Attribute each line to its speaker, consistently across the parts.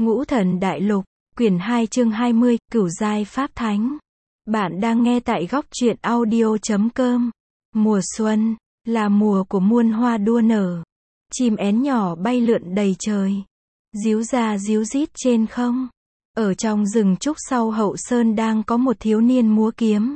Speaker 1: Ngũ Thần Đại Lục, quyển 2 chương 20, Cửu Giai Pháp Thánh. Bạn đang nghe tại góc truyện audio.com. Mùa xuân, là mùa của muôn hoa đua nở. Chim én nhỏ bay lượn đầy trời. Díu ra díu rít trên không. Ở trong rừng trúc sau hậu sơn đang có một thiếu niên múa kiếm.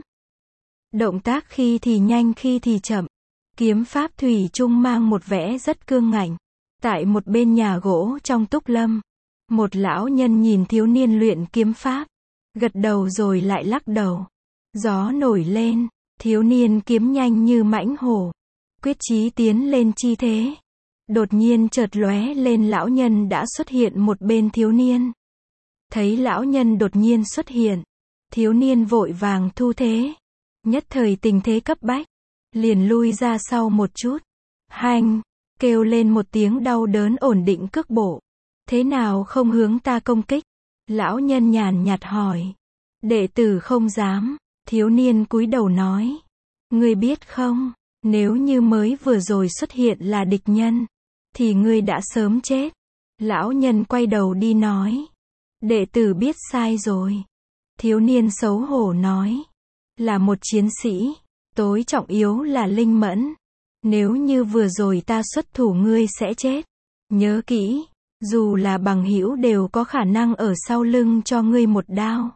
Speaker 1: Động tác khi thì nhanh khi thì chậm. Kiếm pháp thủy chung mang một vẻ rất cương ngạnh. Tại một bên nhà gỗ trong túc lâm, một lão nhân nhìn thiếu niên luyện kiếm pháp, gật đầu rồi lại lắc đầu. Gió nổi lên, thiếu niên kiếm nhanh như mãnh hổ, quyết chí tiến lên chi thế. Đột nhiên chợt lóe lên, lão nhân đã xuất hiện một bên thiếu niên. Thấy lão nhân đột nhiên xuất hiện, thiếu niên vội vàng thu thế. Nhất thời tình thế cấp bách, liền lui ra sau một chút. Hanh, kêu lên một tiếng đau đớn, ổn định cước bộ. Thế nào không hướng ta công kích? Lão nhân nhàn nhạt hỏi. Đệ tử không dám. Thiếu niên cúi đầu nói. Ngươi biết không, nếu như mới vừa rồi xuất hiện là địch nhân, thì ngươi đã sớm chết. Lão nhân quay đầu đi nói. Đệ tử biết sai rồi. Thiếu niên xấu hổ nói. Là một chiến sĩ, tối trọng yếu là linh mẫn. Nếu như vừa rồi ta xuất thủ ngươi sẽ chết. Nhớ kỹ, dù là bằng hữu đều có khả năng ở sau lưng cho ngươi một đao.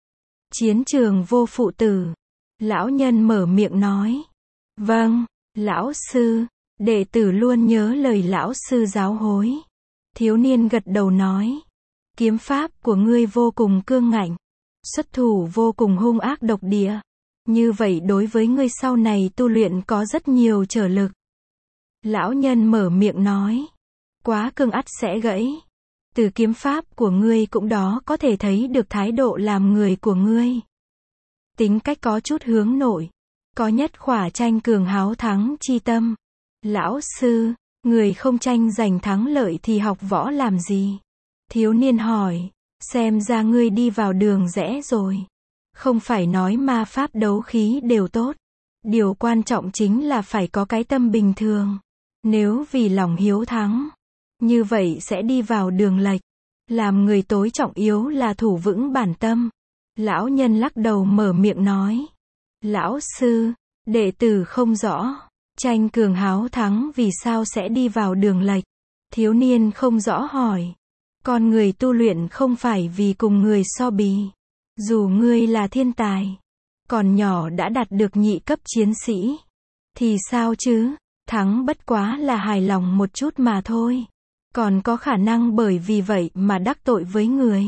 Speaker 1: Chiến trường vô phụ tử. Lão nhân mở miệng nói. Vâng, lão sư, đệ tử luôn nhớ lời lão sư giáo huấn. Thiếu niên gật đầu nói. Kiếm pháp của ngươi vô cùng cương ngạnh, xuất thủ vô cùng hung ác độc địa. Như vậy đối với ngươi sau này tu luyện có rất nhiều trở lực. Lão nhân mở miệng nói. Quá cương ắt sẽ gãy. Từ kiếm pháp của ngươi cũng đó có thể thấy được thái độ làm người của ngươi. Tính cách có chút hướng nội. Có nhất khỏa tranh cường háo thắng chi tâm. Lão sư, người không tranh giành thắng lợi thì học võ làm gì? Thiếu niên hỏi. Xem ra ngươi đi vào đường rẽ rồi. Không phải nói ma pháp đấu khí đều tốt. Điều quan trọng chính là phải có cái tâm bình thường. Nếu vì lòng hiếu thắng, như vậy sẽ đi vào đường lệch. Làm người tối trọng yếu là thủ vững bản tâm. Lão nhân lắc đầu mở miệng nói. Lão sư, đệ tử không rõ. Tranh cường háo thắng vì sao sẽ đi vào đường lệch? Thiếu niên không rõ hỏi. Con người tu luyện không phải vì cùng người so bì. Dù ngươi là thiên tài, còn nhỏ đã đạt được nhị cấp chiến sĩ, thì sao chứ? Thắng bất quá là hài lòng một chút mà thôi. Còn có khả năng bởi vì vậy mà đắc tội với người.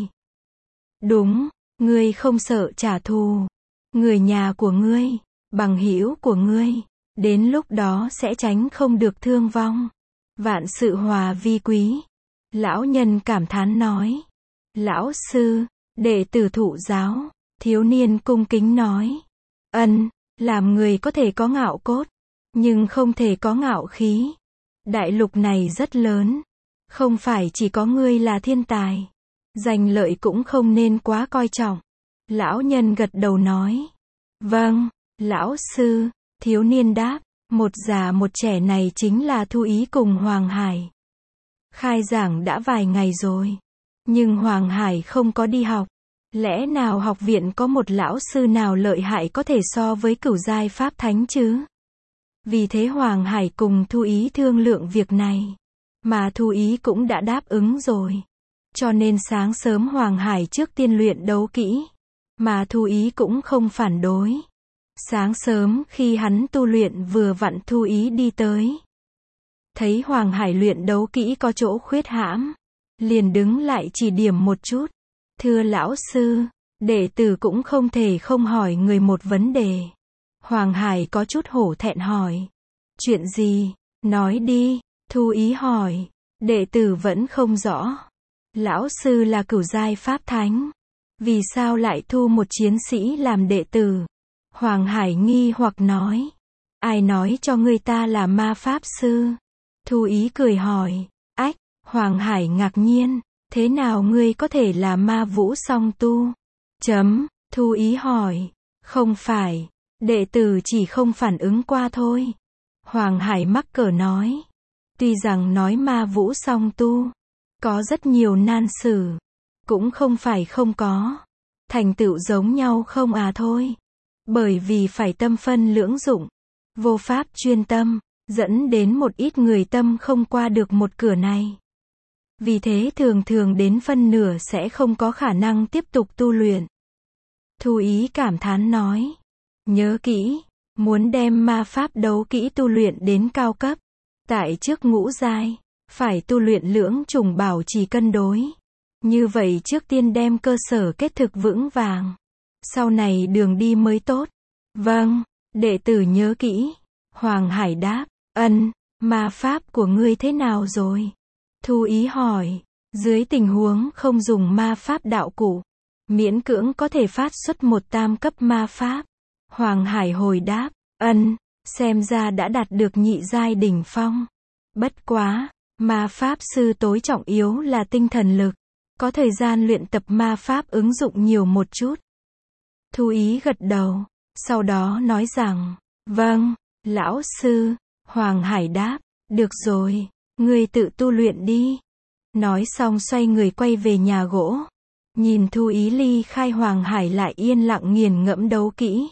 Speaker 1: Đúng, ngươi không sợ trả thù. Người nhà của ngươi, bằng hữu của ngươi, đến lúc đó sẽ tránh không được thương vong. Vạn sự hòa vi quý. Lão nhân cảm thán nói. Lão sư, đệ tử thụ giáo. Thiếu niên cung kính nói. Ân, làm người có thể có ngạo cốt, nhưng không thể có ngạo khí. Đại lục này rất lớn. Không phải chỉ có ngươi là thiên tài. Danh lợi cũng không nên quá coi trọng. Lão nhân gật đầu nói. Vâng, lão sư. Thiếu niên đáp. Một già một trẻ này chính là Thu Ý cùng Hoàng Hải. Khai giảng đã vài ngày rồi, nhưng Hoàng Hải không có đi học. Lẽ nào học viện có một lão sư nào lợi hại có thể so với Cửu Giai Pháp Thánh chứ? Vì thế Hoàng Hải cùng Thu Ý thương lượng việc này, mà Thu Ý cũng đã đáp ứng rồi. Cho nên sáng sớm Hoàng Hải trước tiên luyện đấu kỹ, mà Thu Ý cũng không phản đối. Sáng sớm khi hắn tu luyện vừa vặn Thu Ý đi tới. Thấy Hoàng Hải luyện đấu kỹ có chỗ khuyết hãm, liền đứng lại chỉ điểm một chút. Thưa lão sư, đệ tử cũng không thể không hỏi người một vấn đề. Hoàng Hải có chút hổ thẹn hỏi. Chuyện gì? Nói đi. Thu Ý hỏi. Đệ tử vẫn không rõ. Lão sư là Cửu Giai Pháp Thánh, vì sao lại thu một chiến sĩ làm đệ tử? Hoàng Hải nghi hoặc nói. Ai nói cho ngươi ta là ma pháp sư? Thu Ý cười hỏi. Ách, Hoàng Hải ngạc nhiên. Thế nào ngươi có thể là ma vũ song tu? Thu Ý hỏi. Không phải, đệ tử chỉ không phản ứng qua thôi. Hoàng Hải mắc cỡ nói. Tuy rằng nói ma vũ song tu có rất nhiều nan sử, cũng không phải không có. Thành tựu giống nhau không à thôi. Bởi vì phải tâm phân lưỡng dụng, vô pháp chuyên tâm, dẫn đến một ít người tâm không qua được một cửa này. Vì thế thường thường đến phân nửa sẽ không có khả năng tiếp tục tu luyện. Thu Ý cảm thán nói. Nhớ kỹ, muốn đem ma pháp đấu kỹ tu luyện đến cao cấp. Tại trước ngũ giai, phải tu luyện lưỡng trùng bảo trì cân đối. Như vậy trước tiên đem cơ sở kết thực vững vàng. Sau này đường đi mới tốt. Vâng, đệ tử nhớ kỹ. Hoàng Hải đáp. Ân, ma pháp của ngươi thế nào rồi? Thu Ý hỏi. Dưới tình huống không dùng ma pháp đạo cụ, miễn cưỡng có thể phát xuất một tam cấp ma pháp. Hoàng Hải hồi đáp. Ân, xem ra đã đạt được nhị giai đỉnh phong. Bất quá, ma pháp sư tối trọng yếu là tinh thần lực. Có thời gian luyện tập ma pháp ứng dụng nhiều một chút. Thu Ý gật đầu, sau đó nói rằng, vâng, lão sư. Hoàng Hải đáp, được rồi, ngươi tự tu luyện đi. Nói xong xoay người quay về nhà gỗ. Nhìn Thu Ý ly khai, Hoàng Hải lại yên lặng nghiền ngẫm đấu kỹ.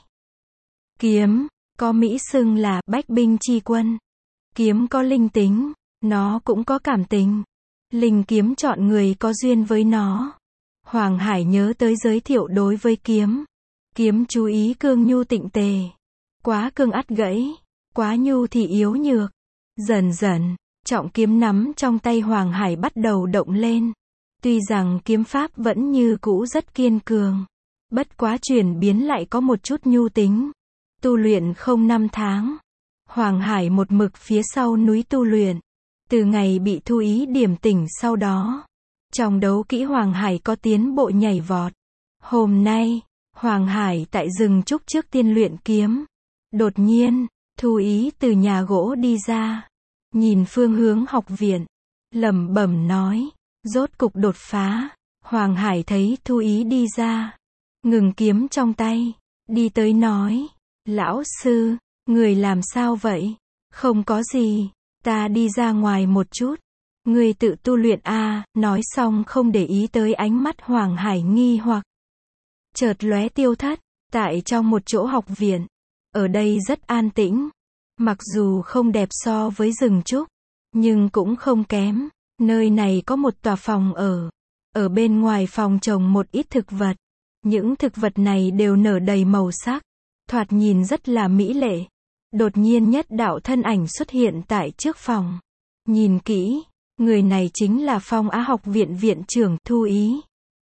Speaker 1: Kiếm, có mỹ xưng là bách binh chi quân. Kiếm có linh tính, nó cũng có cảm tình. Linh kiếm chọn người có duyên với nó. Hoàng Hải nhớ tới giới thiệu đối với kiếm. Kiếm chú ý cương nhu tịnh tề. Quá cương ắt gãy, quá nhu thì yếu nhược. Dần dần, trọng kiếm nắm trong tay Hoàng Hải bắt đầu động lên. Tuy rằng kiếm pháp vẫn như cũ rất kiên cường, bất quá chuyển biến lại có một chút nhu tính. Tu luyện không 5 tháng. Hoàng Hải một mực phía sau núi tu luyện. Từ ngày bị Thu Ý điểm tỉnh sau đó, trong đấu kỹ Hoàng Hải có tiến bộ nhảy vọt. Hôm nay, Hoàng Hải tại rừng trúc trước tiên luyện kiếm. Đột nhiên, Thu Ý từ nhà gỗ đi ra, nhìn phương hướng học viện, lẩm bẩm nói, rốt cục đột phá. Hoàng Hải thấy Thu Ý đi ra, ngừng kiếm trong tay, đi tới nói, lão sư, người làm sao vậy? Không có gì, ta đi ra ngoài một chút. Người tự tu luyện a. Nói xong không để ý tới ánh mắt Hoàng Hải nghi hoặc. Chợt lóe tiêu thất, tại trong một chỗ học viện. Ở đây rất an tĩnh. Mặc dù không đẹp so với rừng trúc, nhưng cũng không kém. Nơi này có một tòa phòng ở. Ở bên ngoài phòng trồng một ít thực vật. Những thực vật này đều nở đầy màu sắc, thoạt nhìn rất là mỹ lệ. Đột nhiên nhất đạo thân ảnh xuất hiện tại trước phòng. Nhìn kỹ, người này chính là Phong Á học viện viện trưởng Thu Ý.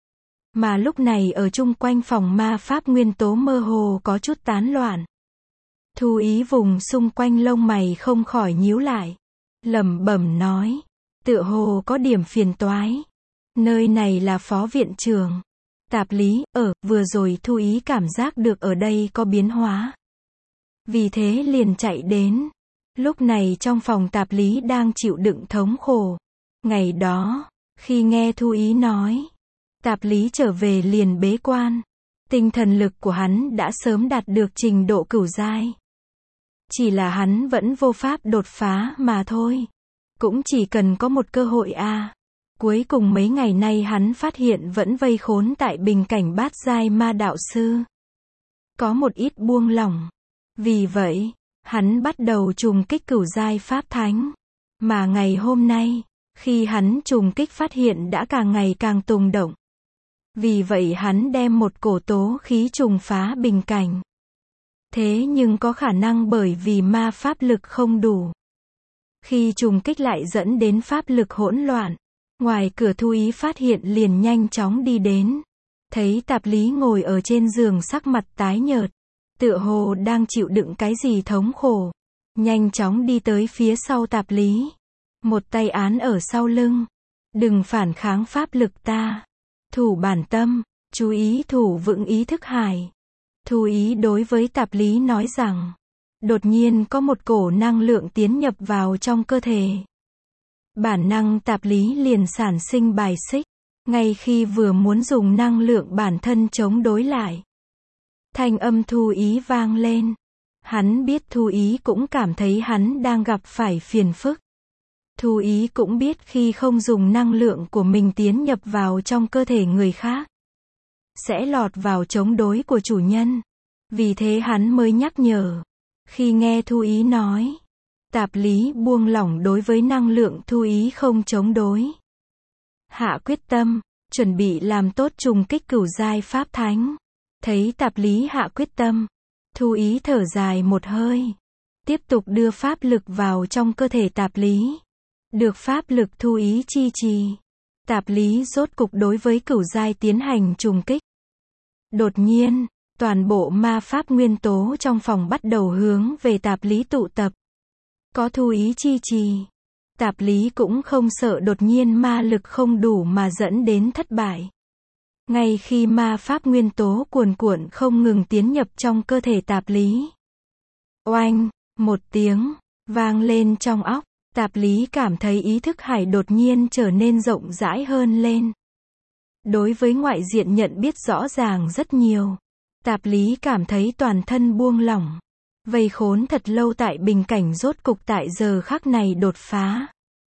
Speaker 1: Mà lúc này ở chung quanh phòng ma pháp nguyên tố mơ hồ có chút tán loạn. Thu Ý vùng xung quanh lông mày không khỏi nhíu lại. Lẩm bẩm nói, tựa hồ có điểm phiền toái. Nơi này là phó viện trưởng. Tạp lý, vừa rồi Thu Ý cảm giác được ở đây có biến hóa. Vì thế liền chạy đến. Lúc này trong phòng tạp lý đang chịu đựng thống khổ. Ngày đó, khi nghe Thu Ý nói, tạp lý trở về liền bế quan. Tinh thần lực của hắn đã sớm đạt được trình độ cửu giai. Chỉ là hắn vẫn vô pháp đột phá mà thôi. Cũng chỉ cần có một cơ hội a. Cuối cùng mấy ngày nay hắn phát hiện vẫn vây khốn tại bình cảnh bát giai ma đạo sư. Có một ít buông lỏng. Vì vậy, hắn bắt đầu trùng kích cửu giai pháp thánh. Mà ngày hôm nay, khi hắn trùng kích phát hiện đã càng ngày càng tùng động. Vì vậy hắn đem một cổ tố khí trùng phá bình cảnh. Thế nhưng có khả năng bởi vì ma pháp lực không đủ. Khi trùng kích lại dẫn đến pháp lực hỗn loạn. Ngoài cửa Thu Ý phát hiện liền nhanh chóng đi đến. Thấy tạp lý ngồi ở trên giường sắc mặt tái nhợt. Tựa hồ đang chịu đựng cái gì thống khổ. Nhanh chóng đi tới phía sau tạp lý. Một tay án ở sau lưng. Đừng phản kháng pháp lực ta. Thủ bản tâm, chú ý thủ vững ý thức hải. Thu Ý đối với tạp lý nói rằng. Đột nhiên có một cổ năng lượng tiến nhập vào trong cơ thể. Bản năng tạp lý liền sản sinh bài xích. Ngay khi vừa muốn dùng năng lượng bản thân chống đối lại. Thanh âm Thu Ý vang lên. Hắn biết Thu Ý cũng cảm thấy hắn đang gặp phải phiền phức. Thu Ý cũng biết khi không dùng năng lượng của mình tiến nhập vào trong cơ thể người khác, sẽ lọt vào chống đối của chủ nhân. Vì thế hắn mới nhắc nhở. Khi nghe Thu Ý nói, Tạp Lý buông lỏng đối với năng lượng Thu Ý không chống đối. Hạ quyết tâm, chuẩn bị làm tốt trùng kích cửu giai pháp thánh. Thấy Tạp Lý hạ quyết tâm, Thu Ý thở dài một hơi. Tiếp tục đưa pháp lực vào trong cơ thể Tạp Lý. Được pháp lực Thu Ý chi trì, Tạp Lý rốt cục đối với cửu giai tiến hành trùng kích. Đột nhiên, toàn bộ ma pháp nguyên tố trong phòng bắt đầu hướng về Tạp Lý tụ tập. Có Thu Ý chi trì, Tạp Lý cũng không sợ đột nhiên ma lực không đủ mà dẫn đến thất bại. Ngay khi ma pháp nguyên tố cuồn cuộn không ngừng tiến nhập trong cơ thể Tạp Lý. Oanh, một tiếng, vang lên trong óc, Tạp Lý cảm thấy ý thức hải đột nhiên trở nên rộng rãi hơn lên. Đối với ngoại diện nhận biết rõ ràng rất nhiều. Tạp Lý cảm thấy toàn thân buông lỏng. Vây khốn thật lâu tại bình cảnh rốt cục tại giờ khắc này đột phá.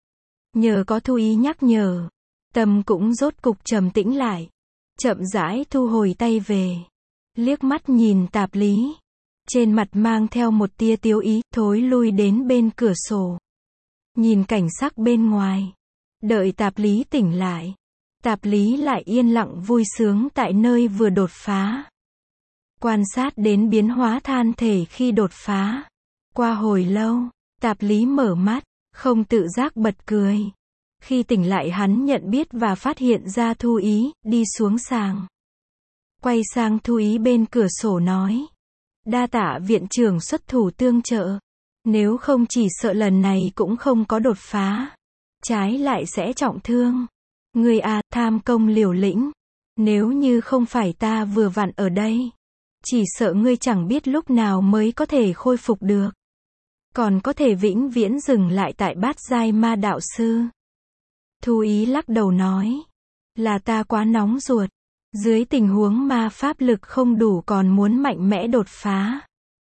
Speaker 1: Nhờ có Thu Ý nhắc nhở, tâm cũng rốt cục trầm tĩnh lại. Chậm rãi thu hồi tay về. Liếc mắt nhìn Tạp Lý. Trên mặt mang theo một tia tiêu ý, thối lui đến bên cửa sổ. Nhìn cảnh sắc bên ngoài. Đợi Tạp Lý tỉnh lại. Tạp Lý lại yên lặng vui sướng tại nơi vừa đột phá. Quan sát đến biến hóa than thể khi đột phá. Qua hồi lâu, Tạp Lý mở mắt, không tự giác bật cười. Khi tỉnh lại hắn nhận biết và phát hiện ra Thu Ý, đi xuống sàng. Quay sang Thu Ý bên cửa sổ nói. Đa tạ viện trưởng xuất thủ tương trợ. Nếu không chỉ sợ lần này cũng không có đột phá. Trái lại sẽ trọng thương. Ngươi à, tham công liều lĩnh. Nếu như không phải ta vừa vặn ở đây, chỉ sợ ngươi chẳng biết lúc nào mới có thể khôi phục được. Còn có thể vĩnh viễn dừng lại tại bát giai ma đạo sư. Thu Ý lắc đầu nói. Là ta quá nóng ruột. Dưới tình huống ma pháp lực không đủ còn muốn mạnh mẽ đột phá.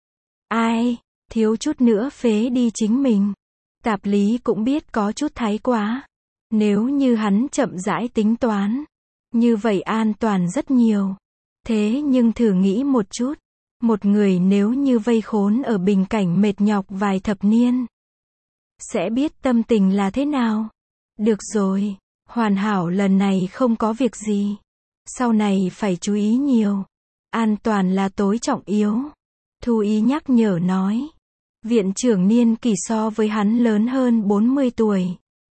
Speaker 1: Ai, thiếu chút nữa phế đi chính mình. Tạp Lý cũng biết có chút thái quá. Nếu như hắn chậm rãi tính toán, như vậy an toàn rất nhiều. Thế nhưng thử nghĩ một chút, một người nếu như vây khốn ở bình cảnh mệt nhọc vài thập niên, sẽ biết tâm tình là thế nào. Được rồi, hoàn hảo lần này không có việc gì. Sau này phải chú ý nhiều. An toàn là tối trọng yếu. Thu Ý nhắc nhở nói. Viện trưởng niên kỷ so với hắn lớn hơn 40 tuổi.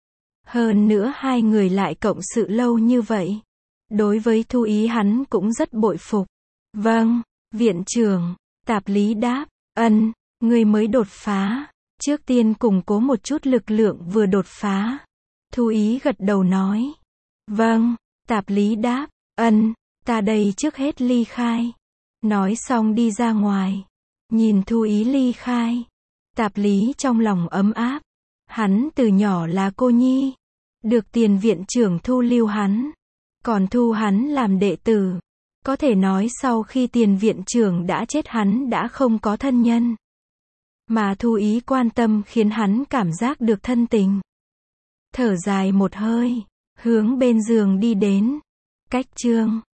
Speaker 1: Hơn nữa hai người lại cộng sự lâu như vậy. Đối với Thu Ý hắn cũng rất bội phục. Vâng, viện trưởng. Tạp Lý đáp. Ân, ngươi mới đột phá. Trước tiên củng cố một chút lực lượng vừa đột phá. Thu Ý gật đầu nói. Vâng, Tạp Lý đáp. Ân, ta đây trước hết ly khai. Nói xong đi ra ngoài. Nhìn Thu Ý ly khai. Tạp Lý trong lòng ấm áp. Hắn từ nhỏ là cô nhi. Được tiền viện trưởng thu lưu hắn. Còn thu hắn làm đệ tử. Có thể nói sau khi tiền viện trưởng đã chết hắn đã không có thân nhân. Mà Thu Ý quan tâm khiến hắn cảm giác được thân tình. Thở dài một hơi. Hướng bên giường đi đến. Cách chương